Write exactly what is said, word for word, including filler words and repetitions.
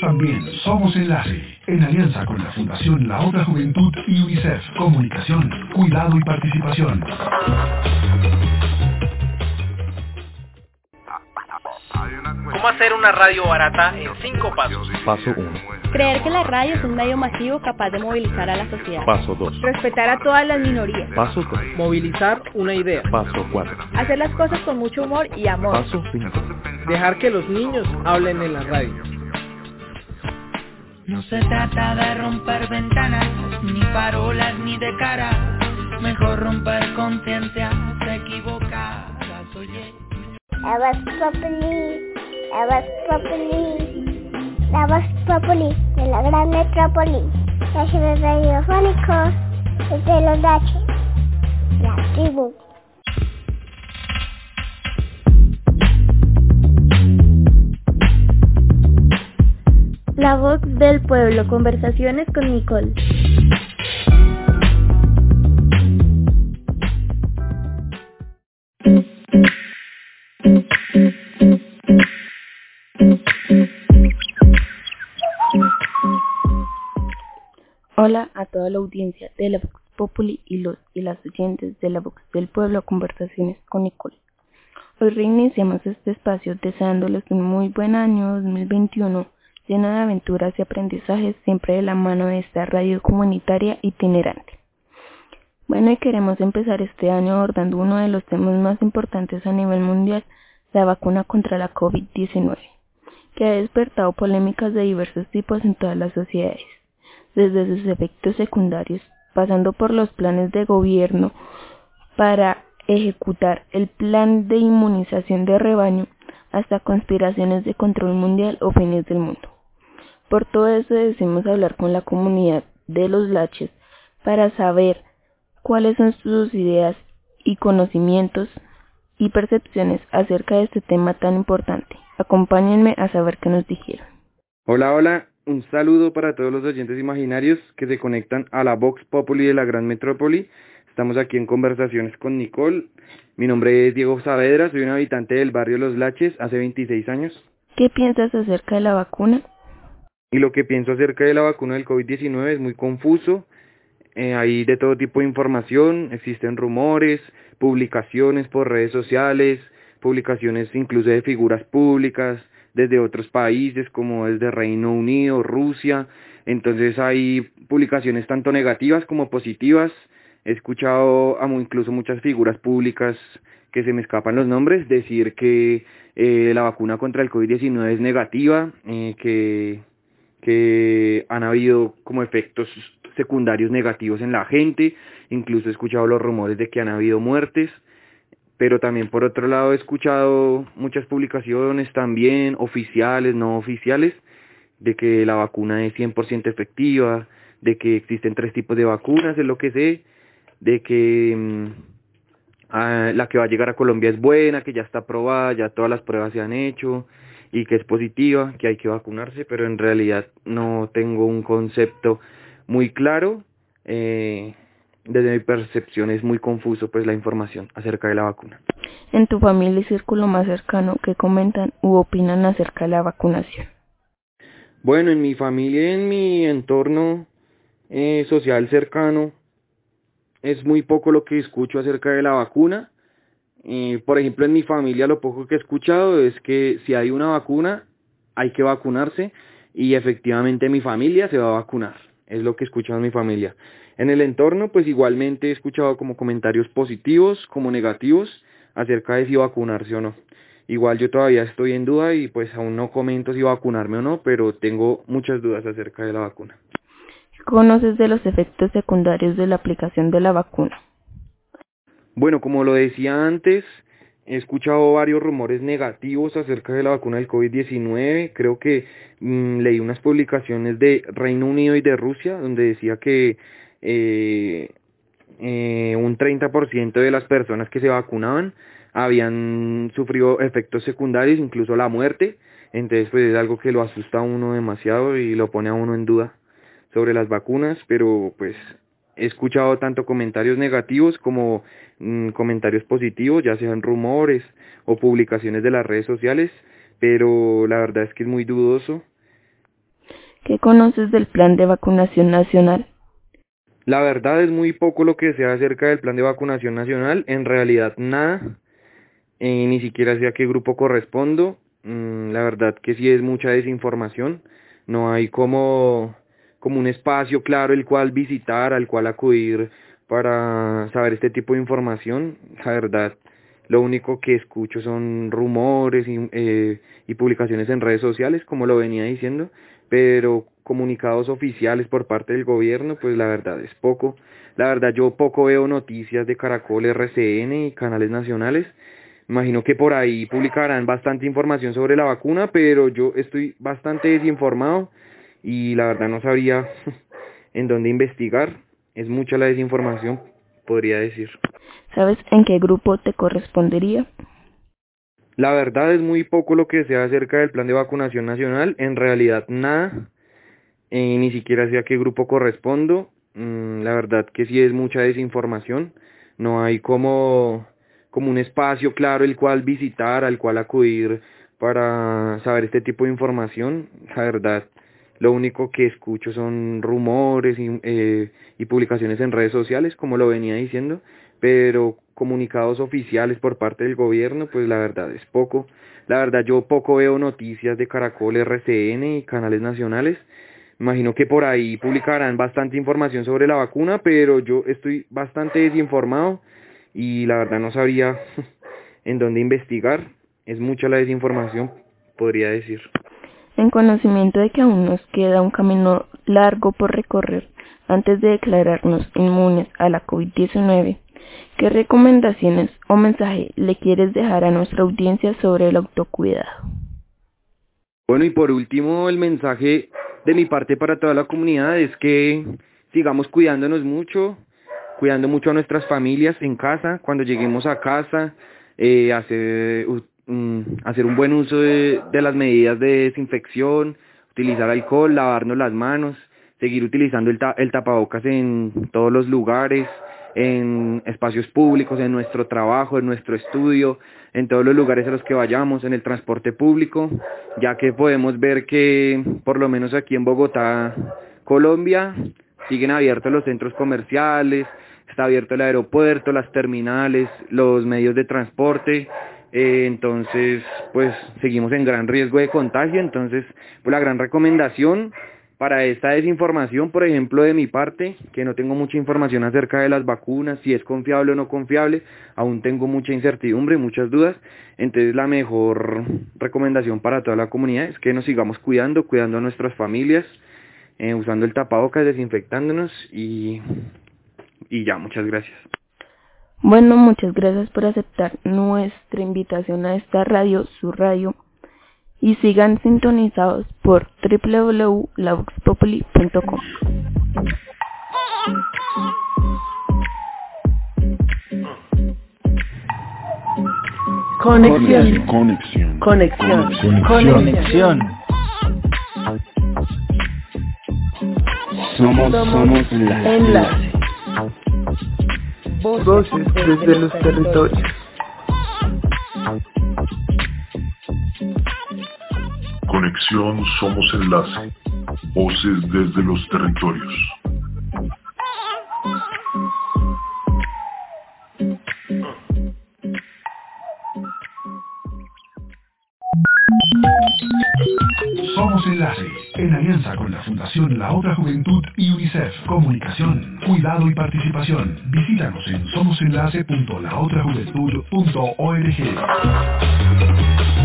también somos Enlace, en alianza con la Fundación La Otra Juventud y UNICEF. Comunicación, cuidado y participación. ¿Cómo hacer una radio barata en cinco pasos? Paso uno. Creer que la radio es un medio masivo capaz de movilizar a la sociedad. Paso dos. Respetar a todas las minorías. Paso tres. Movilizar una idea. Paso cuatro. Hacer las cosas con mucho humor y amor. Paso cinco. Dejar que los niños hablen en la radio. No se trata de romper ventanas, ni parolas, ni de cara. Mejor romper conciencias equivocadas, oye. La Voz Populi, la Voz Populi, la Voz Populi de la gran metrópoli. Los radiofónicos de los H, la tribu. La voz del pueblo, conversaciones con Nicole. Hola a toda la audiencia de la Vox Populi y los y las oyentes de la Vox del Pueblo, Conversaciones con Nicole. Hoy reiniciamos este espacio deseándoles un muy buen año dos mil veintiuno, lleno de aventuras y aprendizajes, siempre de la mano de esta radio comunitaria itinerante. Bueno, y queremos empezar este año abordando uno de los temas más importantes a nivel mundial, la vacuna contra la COVID diecinueve, que ha despertado polémicas de diversos tipos en todas las sociedades, desde sus efectos secundarios, pasando por los planes de gobierno para ejecutar el plan de inmunización de rebaño, hasta conspiraciones de control mundial o fines del mundo. Por todo eso decidimos hablar con la comunidad de los Laches para saber cuáles son sus ideas y conocimientos y percepciones acerca de este tema tan importante. Acompáñenme a saber qué nos dijeron. Hola, hola, un saludo para todos los oyentes imaginarios que se conectan a la Vox Populi de la Gran Metrópoli. Estamos aquí en Conversaciones con Nicole. Mi nombre es Diego Saavedra, soy un habitante del barrio Los Laches hace veintiséis años. ¿Qué piensas acerca de la vacuna? Y lo que pienso acerca de la vacuna del COVID diecinueve es muy confuso. Eh, hay de todo tipo de información, existen rumores, publicaciones por redes sociales, publicaciones incluso de figuras públicas, desde otros países como desde Reino Unido, Rusia. Entonces hay publicaciones tanto negativas como positivas. He escuchado a mu- incluso muchas figuras públicas, que se me escapan los nombres, decir que eh, la vacuna contra el COVID diecinueve es negativa, eh, que, que han habido como efectos secundarios negativos en la gente. Incluso he escuchado los rumores de que han habido muertes. Pero también por otro lado he escuchado muchas publicaciones también, oficiales, no oficiales, de que la vacuna es cien por ciento efectiva, de que existen tres tipos de vacunas, es lo que sé, de que mmm, ah, la que va a llegar a Colombia es buena, que ya está aprobada, ya todas las pruebas se han hecho y que es positiva, que hay que vacunarse, pero en realidad no tengo un concepto muy claro. Eh, Desde mi percepción es muy confuso pues la información acerca de la vacuna. En tu familia y círculo más cercano, ¿qué comentan u opinan acerca de la vacunación? Bueno, en mi familia y en mi entorno eh, social cercano es muy poco lo que escucho acerca de la vacuna. Eh, por ejemplo, en mi familia lo poco que he escuchado es que si hay una vacuna hay que vacunarse, y efectivamente mi familia se va a vacunar, es lo que he escuchado en mi familia. En el entorno, pues igualmente he escuchado como comentarios positivos, como negativos, acerca de si vacunarse o no. Igual yo todavía estoy en duda y pues aún no comento si vacunarme o no, pero tengo muchas dudas acerca de la vacuna. ¿Qué conoces de los efectos secundarios de la aplicación de la vacuna? Bueno, como lo decía antes, he escuchado varios rumores negativos acerca de la vacuna del COVID diecinueve. Creo que mmm, leí unas publicaciones de Reino Unido y de Rusia, donde decía que Eh, eh, un treinta por ciento de las personas que se vacunaban habían sufrido efectos secundarios, incluso la muerte. Entonces pues es algo que lo asusta a uno demasiado y lo pone a uno en duda sobre las vacunas. Pero pues he escuchado tanto comentarios negativos como mmm, comentarios positivos, ya sean rumores o publicaciones de las redes sociales, pero la verdad es que es muy dudoso. ¿Qué conoces del plan de vacunación nacional? La verdad es muy poco lo que sé acerca del plan de vacunación nacional, en realidad nada, eh, ni siquiera sé a qué grupo correspondo, mm, la verdad que sí es mucha desinformación, no hay como, como un espacio claro el cual visitar, al cual acudir para saber este tipo de información. La verdad, lo único que escucho son rumores y, eh, y publicaciones en redes sociales, como lo venía diciendo, pero comunicados oficiales por parte del gobierno, pues la verdad es poco. La verdad yo poco veo noticias de Caracol, R C N y canales nacionales. Imagino que por ahí publicarán bastante información sobre la vacuna, pero yo estoy bastante desinformado y la verdad no sabría en dónde investigar. Es mucha la desinformación, podría decir. ¿Sabes en qué grupo te correspondería? La verdad es muy poco lo que sé acerca del plan de vacunación nacional, en realidad nada, eh, ni siquiera sé a qué grupo correspondo, mm, la verdad que sí es mucha desinformación, no hay como, como un espacio claro el cual visitar, al cual acudir para saber este tipo de información. La verdad, lo único que escucho son rumores y, eh, y publicaciones en redes sociales, como lo venía diciendo, pero comunicados oficiales por parte del gobierno, pues la verdad es poco. La verdad yo poco veo noticias de Caracol, R C N y canales nacionales. Imagino que por ahí publicarán bastante información sobre la vacuna, pero yo estoy bastante desinformado y la verdad no sabría en dónde investigar. Es mucha la desinformación, podría decir. En conocimiento de que aún nos queda un camino largo por recorrer antes de declararnos inmunes a la COVID diecinueve, ¿qué recomendaciones o mensaje le quieres dejar a nuestra audiencia sobre el autocuidado? Bueno, y por último, el mensaje de mi parte para toda la comunidad es que sigamos cuidándonos mucho, cuidando mucho a nuestras familias en casa, cuando lleguemos a casa, eh, hacer, um, hacer un buen uso de, de las medidas de desinfección, utilizar alcohol, lavarnos las manos, seguir utilizando el, ta el tapabocas en todos los lugares, en espacios públicos, en nuestro trabajo, en nuestro estudio, en todos los lugares a los que vayamos, en el transporte público, ya que podemos ver que por lo menos aquí en Bogotá, Colombia, siguen abiertos los centros comerciales, está abierto el aeropuerto, las terminales, los medios de transporte, eh, entonces pues seguimos en gran riesgo de contagio. Entonces pues la gran recomendación para esta desinformación, por ejemplo, de mi parte, que no tengo mucha información acerca de las vacunas, si es confiable o no confiable, aún tengo mucha incertidumbre, muchas dudas, entonces la mejor recomendación para toda la comunidad es que nos sigamos cuidando, cuidando a nuestras familias, eh, usando el tapabocas, desinfectándonos y, y ya, muchas gracias. Bueno, muchas gracias por aceptar nuestra invitación a esta radio, su radio, y sigan sintonizados por doble u doble u doble u punto la vox populi punto com. Conexión. Conexión. Conexión. Conexión. Conexión. Somos, somos enlace. Enlace. Voces desde los territorios. Conexión Somos Enlace. Voces desde los territorios. Somos Enlace, en alianza con la Fundación La Otra Juventud y UNICEF. Comunicación, cuidado y participación. Visítanos en somosenlace punto la otra juventud punto org.